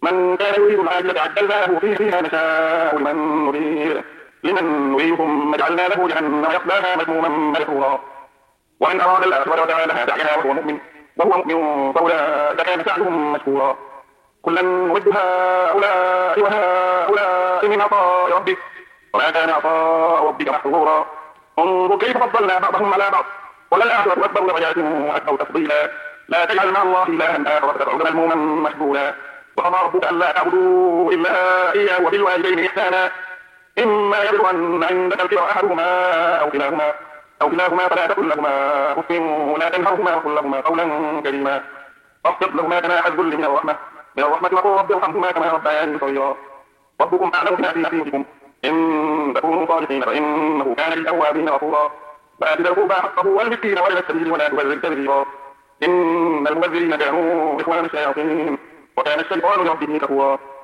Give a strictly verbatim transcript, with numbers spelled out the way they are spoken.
من كان يريد العاجلة عجلنا له فيها نشاء لمن نريد لمن نريد ثم جعلنا له جهنم يصلاها مذموما مدحورا ومن أراد الآخرة وسعى لها سعيها وهو مؤمن وهو مؤمن فأولئك كان سعيهم مشكورا كلا نمد هؤلاء وهؤلاء من عطاء ربك وما كان عطاء ربك محظورا انظر كيف فضلنا بعضهم على بعض وللآخرة أكبر درجات وأكبر تفضيلا لا تجعل مع الله إلها آخر فتدعو مذموما مشغولا وقضى ربك ألا تعبدوا إلا إياه وبالوالدين إحسانا إما يبلغن عندك الكبر أحدهما أو كلاهما أو كلاهما فلا تقل لهما أف ولا تنهرهما وقل لهما قولا كريما واخفض لهما جناح الذل من الرحمة من الرحمة وقل رب ارحمهما كما ربياني صغيرا ربكم أعلم بما في أنفسكم إن تكونوا صالحين فإنه كان للأوابين غفورا فآت ذا القربى حقه والمسكين وابن السبيل ولا تبذر تبذيرا إن المبذرين كانوا إخوان الشياطين وكان الشيطان لربه كفورا